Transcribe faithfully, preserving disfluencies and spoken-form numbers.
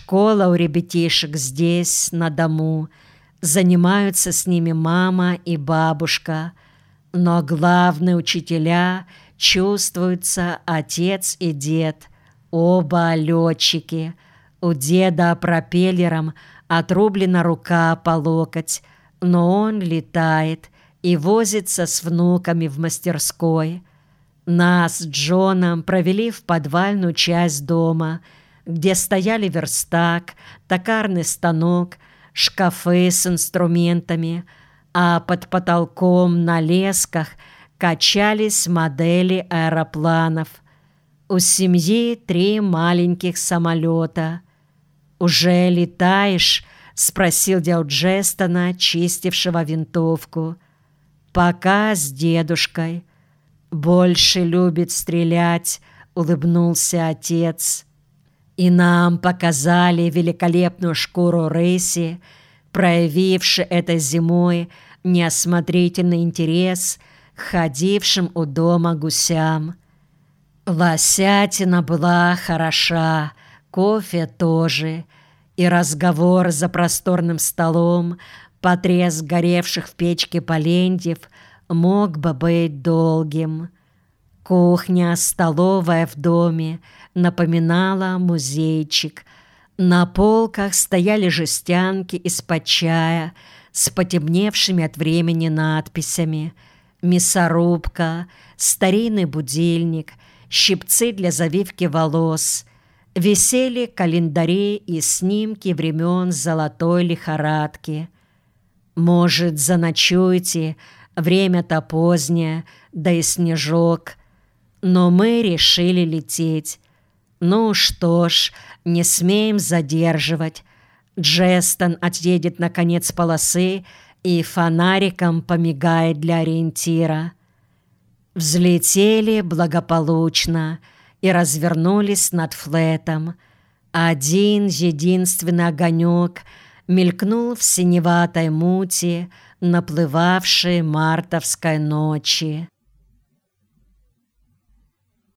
Школа у ребятишек здесь, на дому. Занимаются с ними мама и бабушка. Но главные учителя чувствуются отец и дед. Оба летчики. У деда пропеллером отрублена рука по локоть, но он летает и возится с внуками в мастерской. Нас с Джоном провели в подвальную часть дома, где стояли верстак, токарный станок, шкафы с инструментами, а под потолком на лесках качались модели аэропланов. У семьи три маленьких самолета. «Уже летаешь?» — спросил дядя Джестона, чистившего винтовку. «Пока с дедушкой. Больше любит стрелять», — улыбнулся отец. И нам показали великолепную шкуру рыси, проявивший этой зимой неосмотрительный интерес к ходившим у дома гусям. Лосятина была хороша, кофе тоже, и разговор за просторным столом, потреск горевших в печке поленьев, мог бы быть долгим. Кухня, столовая в доме напоминала музейчик. На полках стояли жестянки из-под чая с потемневшими от времени надписями, мясорубка, старинный будильник, щипцы для завивки волос. Висели календари и снимки времен золотой лихорадки. «Может, заночуете? Время-то позднее, да и снежок». Но мы решили лететь. Ну что ж, не смеем задерживать. Джестон отъедет на конец полосы и фонариком помигает для ориентира. Взлетели благополучно и развернулись над флетом. Один единственный огонек мелькнул в синеватой мути наплывавшей мартовской ночи.